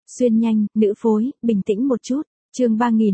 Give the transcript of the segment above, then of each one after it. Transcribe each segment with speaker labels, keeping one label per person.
Speaker 1: Xuyên nhanh, nữ phối, bình tĩnh một chút. Chương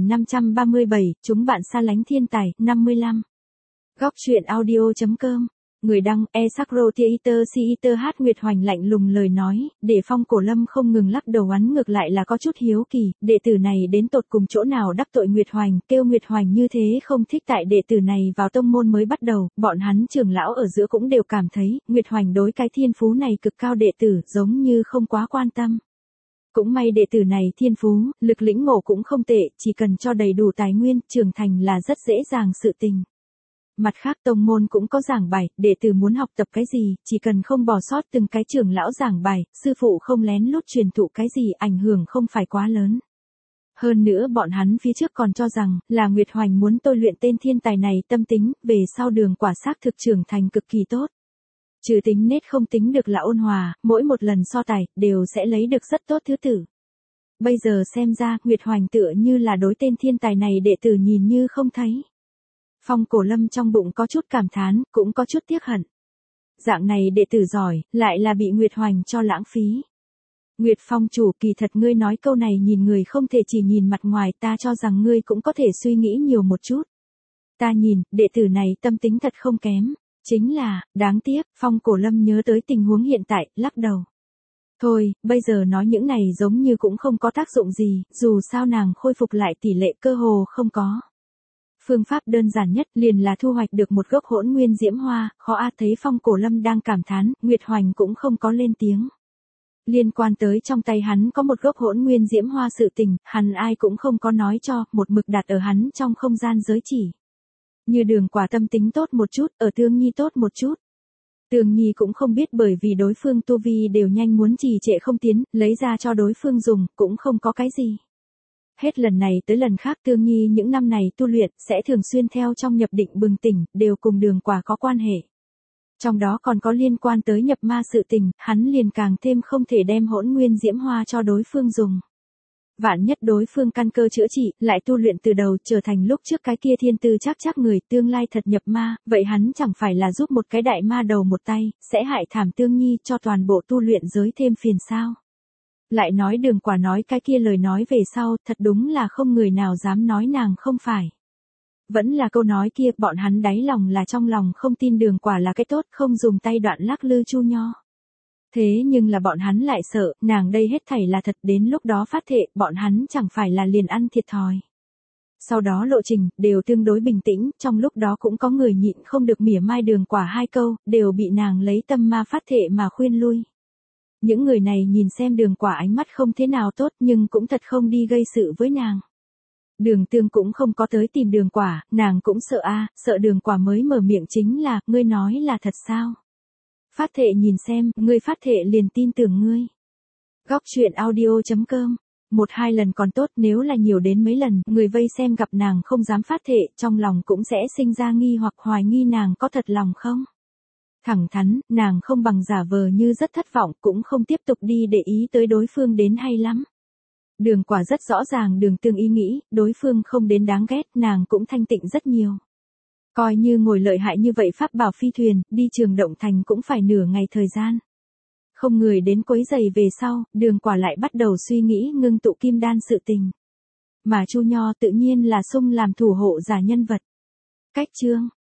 Speaker 1: 3537, chúng bạn xa lánh thiên tài, 55. Góc truyện audio.com. Người đăng, Esakro Theater hát Nguyệt Hoành lạnh lùng lời nói, để Phong Cổ Lâm không ngừng lắc đầu hắn ngược lại là có chút hiếu kỳ, đệ tử này đến tột cùng chỗ nào đắc tội Nguyệt Hoành, kêu Nguyệt Hoành như thế không thích tại đệ tử này vào tông môn mới bắt đầu, bọn hắn trưởng lão ở giữa cũng đều cảm thấy, Nguyệt Hoành đối cái thiên phú này cực cao đệ tử giống như không quá quan tâm. Cũng may đệ tử này thiên phú, lực lĩnh ngộ cũng không tệ, chỉ cần cho đầy đủ tài nguyên, trưởng thành là rất dễ dàng sự tình. Mặt khác tông môn cũng có giảng bài, đệ tử muốn học tập cái gì, chỉ cần không bỏ sót từng cái trưởng lão giảng bài, sư phụ không lén lút truyền thụ cái gì, ảnh hưởng không phải quá lớn. Hơn nữa bọn hắn phía trước còn cho rằng, là Nguyệt Hoành muốn tôi luyện tên thiên tài này tâm tính, về sau đường quả xác thực trưởng thành cực kỳ tốt. Trừ tính nết không tính được là ôn hòa, mỗi một lần so tài, đều sẽ lấy được rất tốt thứ tự. Bây giờ xem ra, Nguyệt Hoành tựa như là đối tên thiên tài này đệ tử nhìn như không thấy. Phong Cổ Lâm trong bụng có chút cảm thán, cũng có chút tiếc hận. Dạng này đệ tử giỏi, lại là bị Nguyệt Hoành cho lãng phí. Nguyệt Phong chủ, kỳ thật ngươi nói câu này nhìn người không thể chỉ nhìn mặt ngoài, ta cho rằng ngươi cũng có thể suy nghĩ nhiều một chút. Ta nhìn, đệ tử này tâm tính thật không kém. Chính là, đáng tiếc, Phong Cổ Lâm nhớ tới tình huống hiện tại, lắc đầu. Thôi, bây giờ nói những này giống như cũng không có tác dụng gì, dù sao nàng khôi phục lại tỷ lệ cơ hồ không có. Phương pháp đơn giản nhất liền là thu hoạch được một gốc hỗn nguyên diễm hoa, khó thấy Phong Cổ Lâm đang cảm thán, Nguyệt Hoành cũng không có lên tiếng. Liên quan tới trong tay hắn có một gốc hỗn nguyên diễm hoa sự tình, hắn ai cũng không có nói cho, một mực đặt ở hắn trong không gian giới chỉ. Như đường quả tâm tính tốt một chút, ở Tương Nhi tốt một chút. Tương Nhi cũng không biết bởi vì đối phương tu vi đều nhanh muốn trì trệ không tiến, lấy ra cho đối phương dùng, cũng không có cái gì. Hết lần này tới lần khác Tương Nhi những năm này tu luyện, sẽ thường xuyên theo trong nhập định bừng tỉnh, đều cùng đường quả có quan hệ. Trong đó còn có liên quan tới nhập ma sự tình, hắn liền càng thêm không thể đem hỗn nguyên diễm hoa cho đối phương dùng. Vạn nhất đối phương căn cơ chữa trị, lại tu luyện từ đầu trở thành lúc trước cái kia thiên tư chắc người tương lai thật nhập ma, vậy hắn chẳng phải là giúp một cái đại ma đầu một tay, sẽ hại thảm Tương Nhi cho toàn bộ tu luyện giới thêm phiền sao. Lại nói đường quả nói cái kia lời nói về sau, thật đúng là không người nào dám nói nàng không phải. Vẫn là câu nói kia, bọn hắn đáy lòng là trong lòng không tin đường quả là cái tốt, không dùng tay đoạn lắc lư chu nho. Thế nhưng là bọn hắn lại sợ, nàng đây hết thảy là thật, đến lúc đó phát thệ, bọn hắn chẳng phải là liền ăn thiệt thòi. Sau đó lộ trình, đều tương đối bình tĩnh, trong lúc đó cũng có người nhịn không được mỉa mai đường quả hai câu, đều bị nàng lấy tâm ma phát thệ mà khuyên lui. Những người này nhìn xem đường quả ánh mắt không thế nào tốt nhưng cũng thật không đi gây sự với nàng. Đường Tương cũng không có tới tìm đường quả, nàng cũng sợ sợ đường quả mới mở miệng chính là, ngươi nói là thật sao? Phát thệ nhìn xem, ngươi phát thệ liền tin tưởng ngươi. Góc truyện audio.com. Một hai lần còn tốt, nếu là nhiều đến mấy lần, người vây xem gặp nàng không dám phát thệ, trong lòng cũng sẽ sinh ra nghi hoặc hoài nghi nàng có thật lòng không. Thẳng thắn, nàng không bằng giả vờ như rất thất vọng, cũng không tiếp tục đi để ý tới đối phương đến hay lắm. Đường quả rất rõ ràng Đường Tương ý nghĩ, đối phương không đến đáng ghét, nàng cũng thanh tịnh rất nhiều. Coi như ngồi lợi hại như vậy pháp bảo phi thuyền, đi Trường Động Thành cũng phải nửa ngày thời gian. Không người đến quấy giày về sau, đường quả lại bắt đầu suy nghĩ ngưng tụ kim đan sự tình. Mà Chu Nho tự nhiên là sung làm thủ hộ giả nhân vật. Cách chương.